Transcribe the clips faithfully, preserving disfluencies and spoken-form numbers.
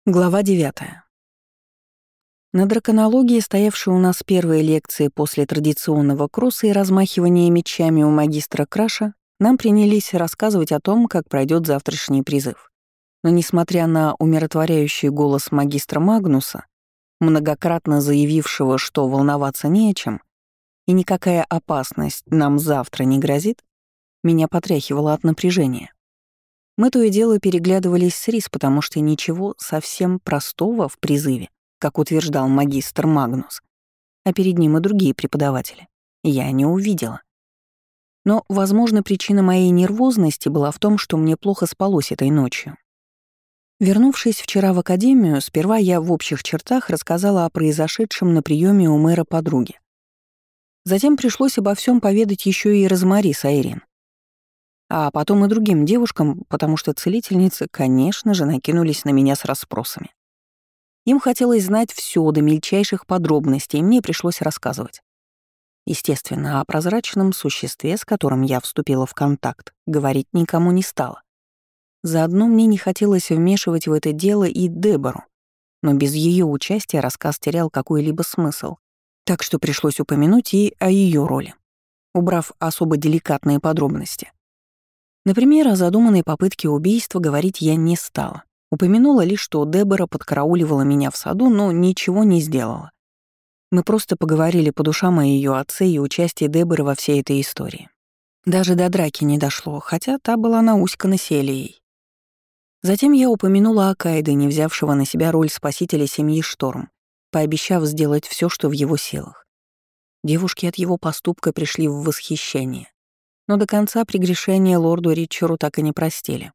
Глава девятая. На драконологии, стоявшей у нас первые лекции после традиционного кросса и размахивания мечами у магистра Краша, нам принялись рассказывать о том, как пройдет завтрашний призыв. Но несмотря на умиротворяющий голос магистра Магнуса, многократно заявившего, что волноваться не о чем, и никакая опасность нам завтра не грозит, меня потряхивало от напряжения. Мы то и дело переглядывались с Рис, потому что ничего совсем простого в призыве, как утверждал магистр Магнус, а перед ним и другие преподаватели, я не увидела. Но, возможно, причина моей нервозности была в том, что мне плохо спалось этой ночью. Вернувшись вчера в академию, сперва я в общих чертах рассказала о произошедшем на приеме у мэра подруги. Затем пришлось обо всем поведать еще и Розмари с Айрин. А потом и другим девушкам, потому что целительницы, конечно же, накинулись на меня с расспросами. Им хотелось знать все до мельчайших подробностей, и мне пришлось рассказывать. Естественно, о прозрачном существе, с которым я вступила в контакт, говорить никому не стала. Заодно мне не хотелось вмешивать в это дело и Дебору, но без ее участия рассказ терял какой-либо смысл, так что пришлось упомянуть и о ее роли, убрав особо деликатные подробности. Например, о задуманной попытке убийства говорить я не стала. Упомянула лишь, что Дебора подкарауливала меня в саду, но ничего не сделала. Мы просто поговорили по душам о ее отце и участии Деборы во всей этой истории. Даже до драки не дошло, хотя та была науськана Селией. Затем я упомянула о Кайдене, взявшего на себя роль спасителя семьи Шторм, пообещав сделать все, что в его силах. Девушки от его поступка пришли в восхищение. Но до конца прегрешения лорду Ричеру так и не простили.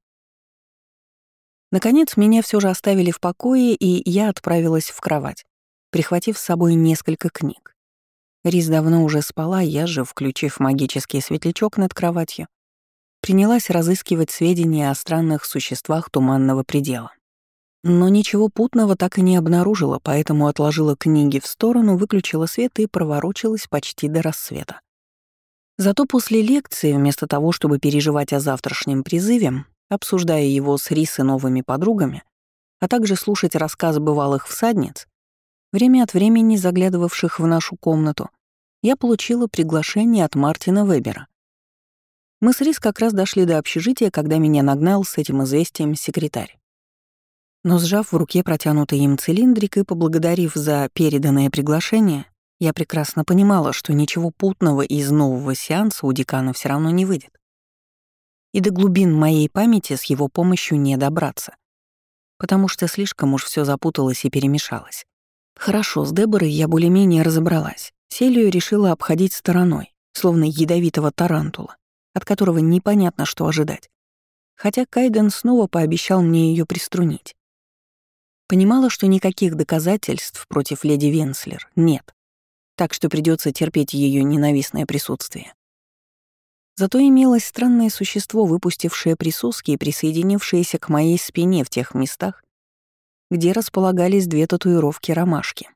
Наконец, меня все же оставили в покое, и я отправилась в кровать, прихватив с собой несколько книг. Рис давно уже спала, я же, включив магический светлячок над кроватью, принялась разыскивать сведения о странных существах Туманного предела. Но ничего путного так и не обнаружила, поэтому отложила книги в сторону, выключила свет и проворочилась почти до рассвета. Зато после лекции, вместо того, чтобы переживать о завтрашнем призыве, обсуждая его с Рис и новыми подругами, а также слушать рассказ бывалых всадниц, время от времени заглядывавших в нашу комнату, я получила приглашение от Мартина Вебера. Мы с Рис как раз дошли до общежития, когда меня нагнал с этим известием секретарь. Но сжав в руке протянутый им цилиндрик и поблагодарив за переданное приглашение, я прекрасно понимала, что ничего путного из нового сеанса у декана все равно не выйдет. И до глубин моей памяти с его помощью не добраться, потому что слишком уж все запуталось и перемешалось. Хорошо, с Деборой я более-менее разобралась. Селию решила обходить стороной, словно ядовитого тарантула, от которого непонятно, что ожидать. Хотя Кайден снова пообещал мне ее приструнить. Понимала, что никаких доказательств против леди Венслер нет, так что придется терпеть ее ненавистное присутствие. Зато имелось странное существо, выпустившее присоски и присоединившееся к моей спине в тех местах, где располагались две татуировки ромашки.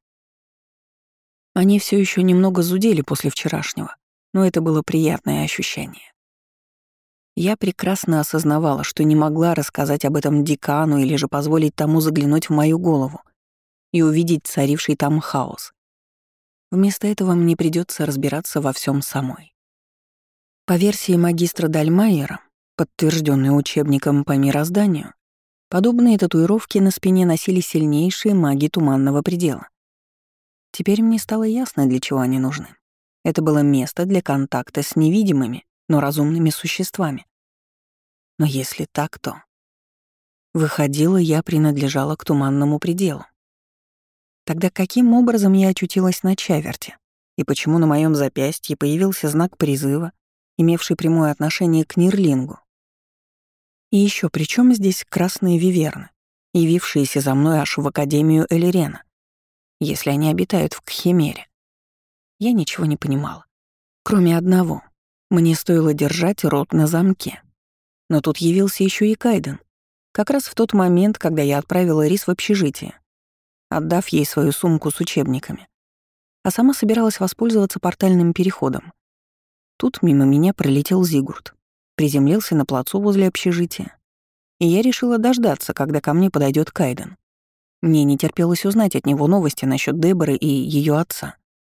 Они все еще немного зудели после вчерашнего, но это было приятное ощущение. Я прекрасно осознавала, что не могла рассказать об этом декану или же позволить тому заглянуть в мою голову и увидеть царивший там хаос. Вместо этого мне придется разбираться во всем самой. По версии магистра Дальмайера, подтвержденной учебником по мирозданию, подобные татуировки на спине носили сильнейшие маги Туманного предела. Теперь мне стало ясно, для чего они нужны. Это было место для контакта с невидимыми, но разумными существами. Но если так, то... Выходило, я принадлежала к Туманному пределу. Тогда каким образом я очутилась на Чаверте? И почему на моем запястье появился знак призыва, имевший прямое отношение к Нирлингу? И еще при чем здесь красные виверны, явившиеся за мной аж в Академию Элирена, если они обитают в Кхимере? Я ничего не понимала. Кроме одного. Мне стоило держать рот на замке. Но тут явился еще и Кайден. Как раз в тот момент, когда я отправила Рис в общежитие, отдав ей свою сумку с учебниками, а сама собиралась воспользоваться портальным переходом. Тут мимо меня пролетел Зигурд, приземлился на плацу возле общежития, и я решила дождаться, когда ко мне подойдет Кайден. Мне не терпелось узнать от него новости насчет Деборы и ее отца.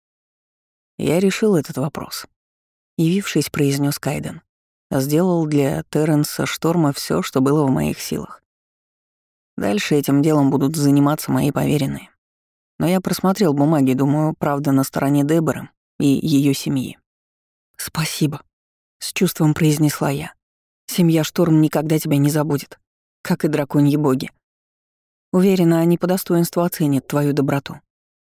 «Я решил этот вопрос», — явившись, произнес Кайден. «Сделал для Терренса Шторма все, что было в моих силах. Дальше этим делом будут заниматься мои поверенные. Но я просмотрел бумаги, думаю, правда на стороне Деборы и ее семьи». «Спасибо», — с чувством произнесла я. «Семья Шторм никогда тебя не забудет, как и драконьи боги. Уверена, они по достоинству оценят твою доброту».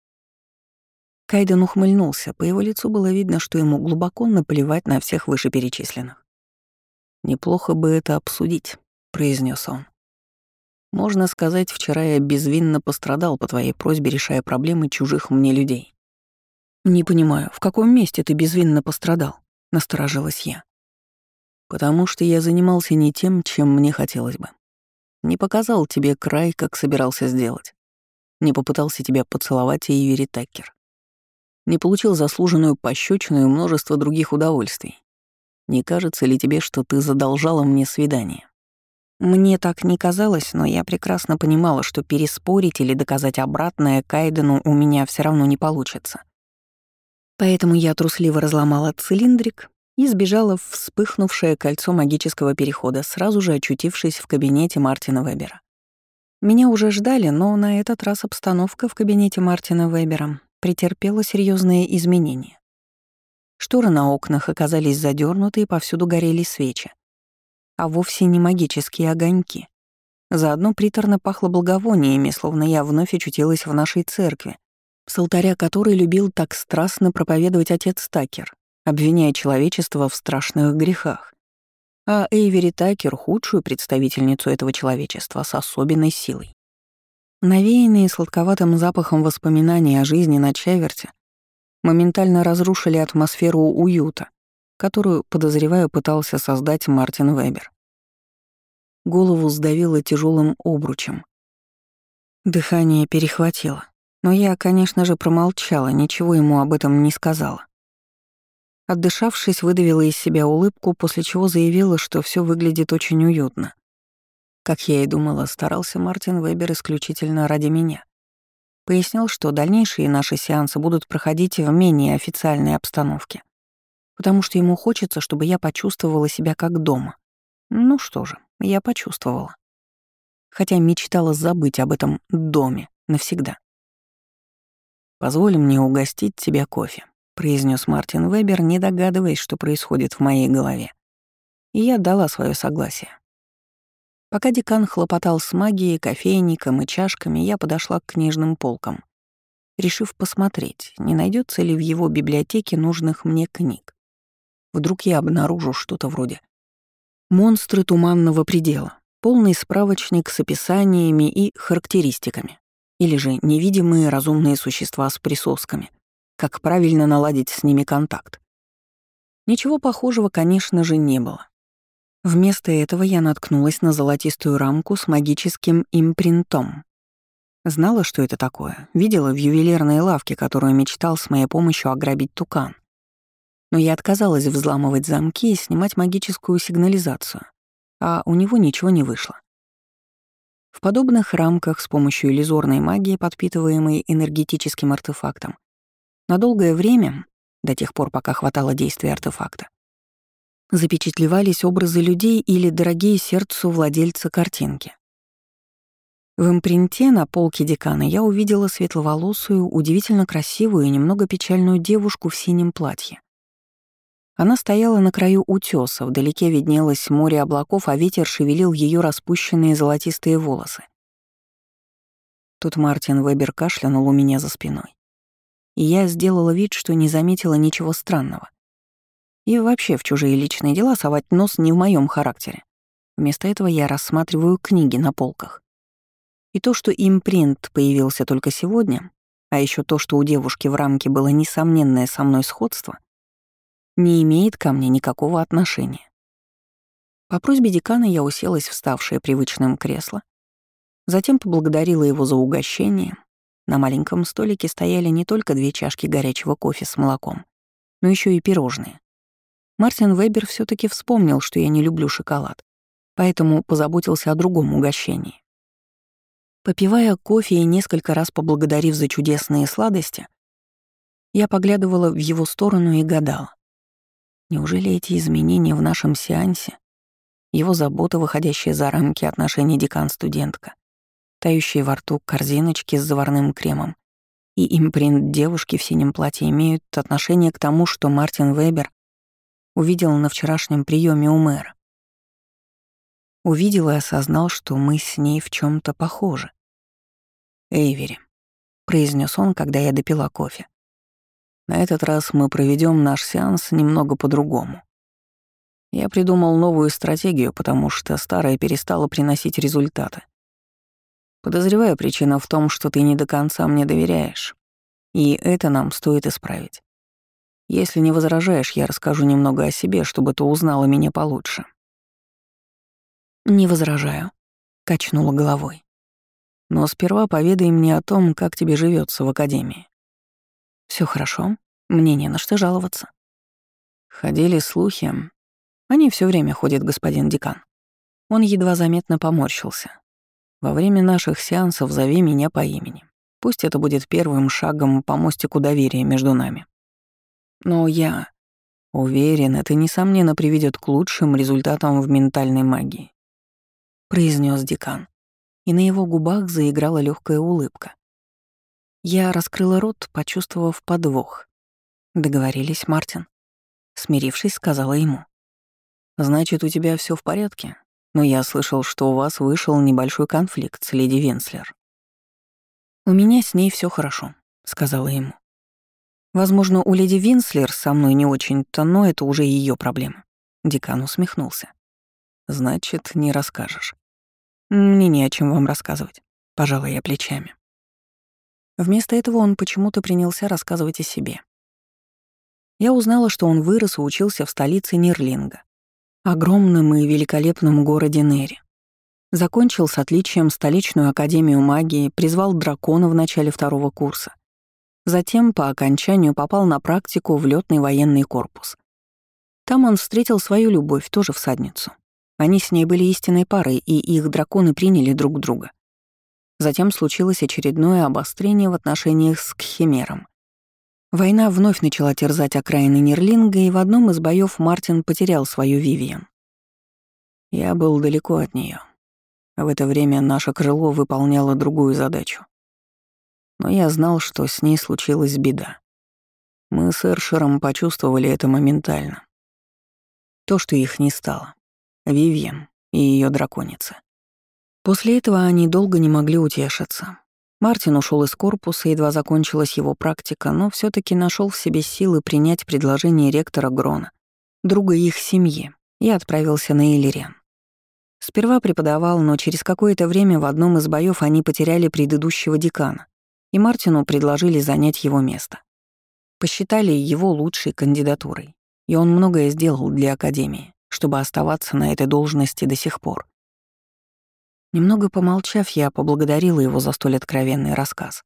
Кайден ухмыльнулся, по его лицу было видно, что ему глубоко наплевать на всех вышеперечисленных. «Неплохо бы это обсудить», — произнес он. «Можно сказать, вчера я безвинно пострадал по твоей просьбе, решая проблемы чужих мне людей». «Не понимаю, в каком месте ты безвинно пострадал?» — насторожилась я. «Потому что я занимался не тем, чем мне хотелось бы. Не показал тебе край, как собирался сделать. Не попытался тебя поцеловать, Эйвери Таккер. Не получил заслуженную пощечину и множество других удовольствий. Не кажется ли тебе, что ты задолжала мне свидание?» Мне так не казалось, но я прекрасно понимала, что переспорить или доказать обратное Кайдену у меня все равно не получится. Поэтому я трусливо разломала цилиндрик и сбежала в вспыхнувшее кольцо магического перехода, сразу же очутившись в кабинете Мартина Вебера. Меня уже ждали, но на этот раз обстановка в кабинете Мартина Вебера претерпела серьезные изменения. Шторы на окнах оказались задернуты, и повсюду горели свечи. А вовсе не магические огоньки. Заодно приторно пахло благовониями, словно я вновь очутилась в нашей церкви, с алтаря которой любил так страстно проповедовать отец Такер, обвиняя человечество в страшных грехах. А Эйвери Такер — худшую представительницу этого человечества с особенной силой. Навеянные сладковатым запахом воспоминаний о жизни на Чаверте моментально разрушили атмосферу уюта, которую, подозреваю, пытался создать Мартин Вебер. Голову сдавило тяжелым обручем. Дыхание перехватило, но я, конечно же, промолчала, ничего ему об этом не сказала. Отдышавшись, выдавила из себя улыбку, после чего заявила, что все выглядит очень уютно. Как я и думала, старался Мартин Вебер исключительно ради меня. Пояснил, что дальнейшие наши сеансы будут проходить в менее официальной обстановке, потому что ему хочется, чтобы я почувствовала себя как дома. Ну что же, я почувствовала. Хотя мечтала забыть об этом доме навсегда. «Позволь мне угостить тебя кофе», — произнес Мартин Вебер, не догадываясь, что происходит в моей голове. И я дала свое согласие. Пока декан хлопотал с магией, кофейником и чашками, я подошла к книжным полкам, решив посмотреть, не найдется ли в его библиотеке нужных мне книг. Вдруг я обнаружу что-то вроде «Монстры туманного предела», полный справочник с описаниями и характеристиками, или же «Невидимые разумные существа с присосками», как правильно наладить с ними контакт. Ничего похожего, конечно же, не было. Вместо этого я наткнулась на золотистую рамку с магическим импринтом. Знала, что это такое, видела в ювелирной лавке, которую мечтал с моей помощью ограбить Тукан. Но я отказалась взламывать замки и снимать магическую сигнализацию, а у него ничего не вышло. В подобных рамках с помощью иллюзорной магии, подпитываемой энергетическим артефактом, на долгое время, до тех пор, пока хватало действия артефакта, запечатлевались образы людей или дорогие сердцу владельца картинки. В импринте на полке декана я увидела светловолосую, удивительно красивую и немного печальную девушку в синем платье. Она стояла на краю утёса, вдалеке виднелось море облаков, а ветер шевелил ее распущенные золотистые волосы. Тут Мартин Вебер кашлянул у меня за спиной. И я сделала вид, что не заметила ничего странного. И вообще в чужие личные дела совать нос не в моем характере. Вместо этого я рассматриваю книги на полках. И то, что импринт появился только сегодня, а еще то, что у девушки в рамке было несомненное со мной сходство, не имеет ко мне никакого отношения. По просьбе декана я уселась в ставшее привычным кресло, затем поблагодарила его за угощение. На маленьком столике стояли не только две чашки горячего кофе с молоком, но еще и пирожные. Мартин Вебер все таки вспомнил, что я не люблю шоколад, поэтому позаботился о другом угощении. Попивая кофе и несколько раз поблагодарив за чудесные сладости, я поглядывала в его сторону и гадала. Неужели эти изменения в нашем сеансе, его забота, выходящая за рамки отношений декан-студентка, тающие во рту корзиночки с заварным кремом и импринт девушки в синем платье имеют отношение к тому, что Мартин Вебер увидел на вчерашнем приеме у мэра? Увидел и осознал, что мы с ней в чем то похожи. «Эйвери», — произнес он, когда я допила кофе. «На этот раз мы проведем наш сеанс немного по-другому. Я придумал новую стратегию, потому что старая перестала приносить результаты. Подозреваю, причина в том, что ты не до конца мне доверяешь, и это нам стоит исправить. Если не возражаешь, я расскажу немного о себе, чтобы ты узнала меня получше». «Не возражаю», — качнула головой. «Но сперва поведай мне о том, как тебе живется в академии». Все хорошо, мне не на что жаловаться». Ходили слухи. Они все время ходят, господин декан. Он едва заметно поморщился. Во время наших сеансов зови меня по имени. Пусть это будет первым шагом по мостику доверия между нами. Но я уверен, это, несомненно, приведет к лучшим результатам в ментальной магии», — произнес декан, и на его губах заиграла легкая улыбка. Я раскрыла рот, почувствовав подвох. «Договорились, Мартин», — смирившись, сказала ему. «Значит, у тебя все в порядке? Но я слышал, что у вас вышел небольшой конфликт с леди Винслер». «У меня с ней все хорошо», — сказала ему. «Возможно, у леди Винслер со мной не очень-то, но это уже ее проблема». Декан усмехнулся. «Значит, не расскажешь». «Мне не о чем вам рассказывать», — пожала я плечами. Вместо этого он почему-то принялся рассказывать о себе. Я узнала, что он вырос и учился в столице Нирлинга, огромном и великолепном городе Нери. Закончил с отличием столичную академию магии, призвал дракона в начале второго курса. Затем, по окончанию, попал на практику в лётный военный корпус. Там он встретил свою любовь, тоже всадницу. Они с ней были истинной парой, и их драконы приняли друг друга. Затем случилось очередное обострение в отношениях с Кхимером. Война вновь начала терзать окраины Нирлинга, и в одном из боёв Мартин потерял свою Вивиан. Я был далеко от неё. В это время наше крыло выполняло другую задачу. Но я знал, что с ней случилась беда. Мы с Эршером почувствовали это моментально. То, что их не стало. Вивьен и её драконица. После этого они долго не могли утешиться. Мартин ушёл из корпуса, едва закончилась его практика, но всё-таки нашёл в себе силы принять предложение ректора Грона, друга их семьи, и отправился на Элириан. Сперва преподавал, но через какое-то время в одном из боёв они потеряли предыдущего декана, и Мартину предложили занять его место. Посчитали его лучшей кандидатурой, и он многое сделал для академии, чтобы оставаться на этой должности до сих пор. Немного помолчав, я поблагодарила его за столь откровенный рассказ.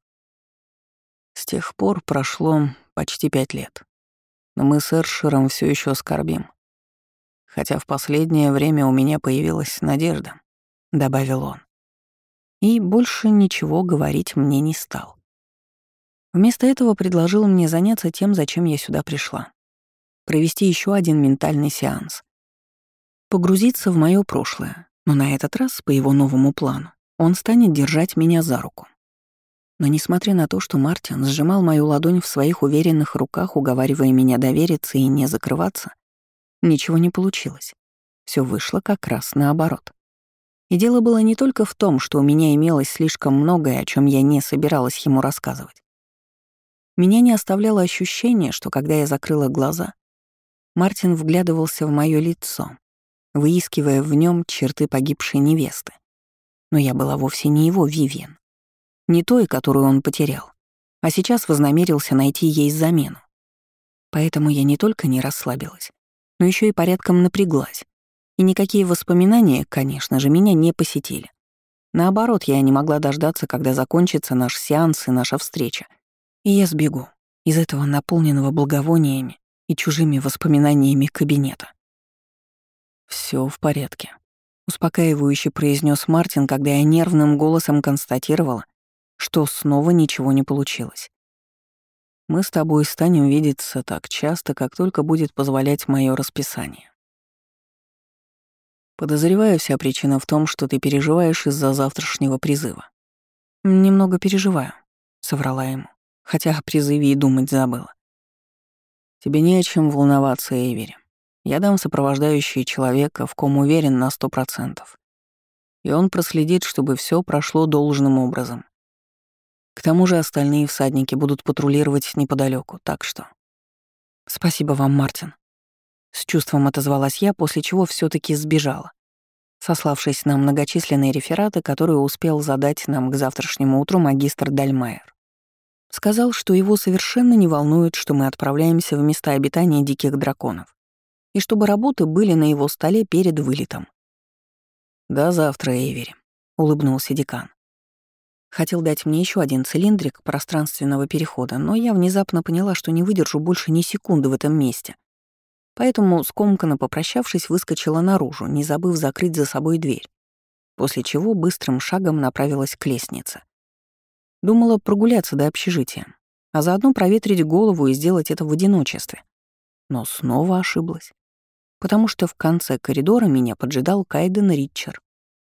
С тех пор прошло почти пять лет, но мы с Эршером все еще скорбим. Хотя в последнее время у меня появилась надежда, — добавил он. И больше ничего говорить мне не стал. Вместо этого предложил мне заняться тем, зачем я сюда пришла. Провести еще один ментальный сеанс. Погрузиться в мое прошлое, но на этот раз, по его новому плану, он станет держать меня за руку. Но несмотря на то, что Мартин сжимал мою ладонь в своих уверенных руках, уговаривая меня довериться и не закрываться, ничего не получилось. Все вышло как раз наоборот. И дело было не только в том, что у меня имелось слишком многое, о чем я не собиралась ему рассказывать. Меня не оставляло ощущение, что когда я закрыла глаза, Мартин вглядывался в мое лицо, выискивая в нем черты погибшей невесты. Но я была вовсе не его Вивиан, не той, которую он потерял, а сейчас вознамерился найти ей замену. Поэтому я не только не расслабилась, но еще и порядком напряглась. И никакие воспоминания, конечно же, меня не посетили. Наоборот, я не могла дождаться, когда закончится наш сеанс и наша встреча. И я сбегу из этого наполненного благовониями и чужими воспоминаниями кабинета. Все в порядке», успокаивающе произнес Мартин, когда я нервным голосом констатировала, что снова ничего не получилось. Мы с тобой станем видеться так часто, как только будет позволять мое расписание. Подозреваю, вся причина в том, что ты переживаешь из-за завтрашнего призыва. Немного переживаю, соврала ему, хотя о призыве и думать забыла. Тебе не о чем волноваться, Эйвери. Я дам сопровождающий человека, в ком уверен на сто процентов. И он проследит, чтобы все прошло должным образом. К тому же остальные всадники будут патрулировать неподалеку, так что... Спасибо вам, Мартин. С чувством отозвалась я, после чего все таки сбежала, сославшись на многочисленные рефераты, которые успел задать нам к завтрашнему утру магистр Дальмайер. Сказал, что его совершенно не волнует, что мы отправляемся в места обитания диких драконов, и чтобы работы были на его столе перед вылетом. «До завтра, Эйвери», — улыбнулся декан. Хотел дать мне еще один цилиндрик пространственного перехода, но я внезапно поняла, что не выдержу больше ни секунды в этом месте. Поэтому, скомканно попрощавшись, выскочила наружу, не забыв закрыть за собой дверь, после чего быстрым шагом направилась к лестнице. Думала прогуляться до общежития, а заодно проветрить голову и сделать это в одиночестве. Но снова ошиблась, потому что в конце коридора меня поджидал Кайден Ритчер.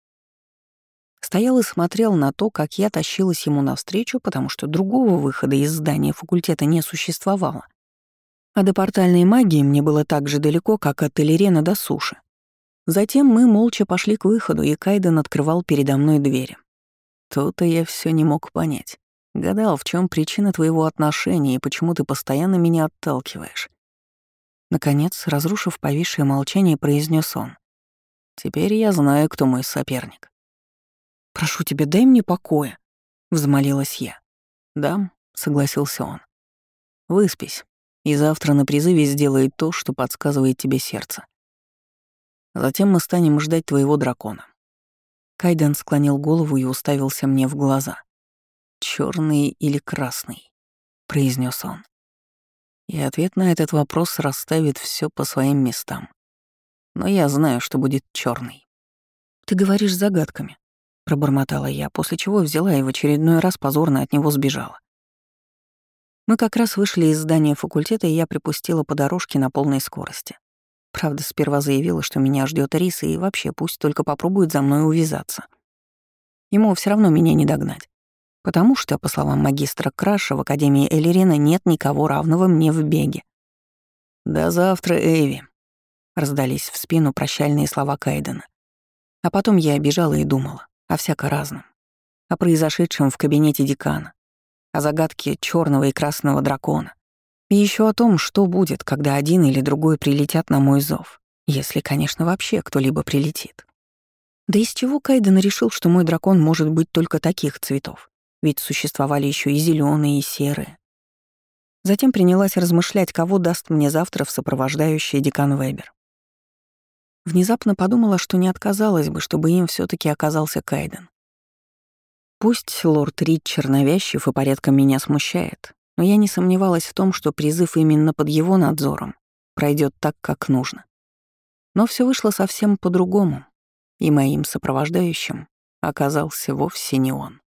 Стоял и смотрел на то, как я тащилась ему навстречу, потому что другого выхода из здания факультета не существовало. А до портальной магии мне было так же далеко, как от Элерена до суши. Затем мы молча пошли к выходу, и Кайден открывал передо мной двери. То-то я все не мог понять. Гадал, в чем причина твоего отношения и почему ты постоянно меня отталкиваешь. Наконец, разрушив повисшее молчание, произнес он. Теперь я знаю, кто мой соперник. «Прошу тебя, дай мне покоя», — взмолилась я. «Дам», — согласился он. «Выспись, и завтра на призыве сделай то, что подсказывает тебе сердце. Затем мы станем ждать твоего дракона». Кайден склонил голову и уставился мне в глаза. «Чёрный или красный?» — произнес он. И ответ на этот вопрос расставит все по своим местам. Но я знаю, что будет чёрный. «Ты говоришь загадками», — пробормотала я, после чего взяла и в очередной раз позорно от него сбежала. Мы как раз вышли из здания факультета, и я припустила по дорожке на полной скорости. Правда, сперва заявила, что меня ждет Рис, и вообще пусть только попробует за мной увязаться. Ему все равно меня не догнать. Потому что, по словам магистра Краша, в Академии Элерена нет никого равного мне в беге. «До завтра, Эйви», — раздались в спину прощальные слова Кайдена. А потом я бежала и думала о всяко разном. О произошедшем в кабинете декана, о загадке черного и красного дракона. И еще о том, что будет, когда один или другой прилетят на мой зов. Если, конечно, вообще кто-либо прилетит. Да из чего Кайден решил, что мой дракон может быть только таких цветов? Ведь существовали еще и зеленые, и серые. Затем принялась размышлять, кого даст мне завтра в сопровождающий декан Вебер. Внезапно подумала, что не отказалась бы, чтобы им все таки оказался Кайден. Пусть лорд Ритчер навязчив и порядком меня смущает, но я не сомневалась в том, что призыв именно под его надзором пройдет так, как нужно. Но все вышло совсем по-другому, и моим сопровождающим оказался вовсе не он.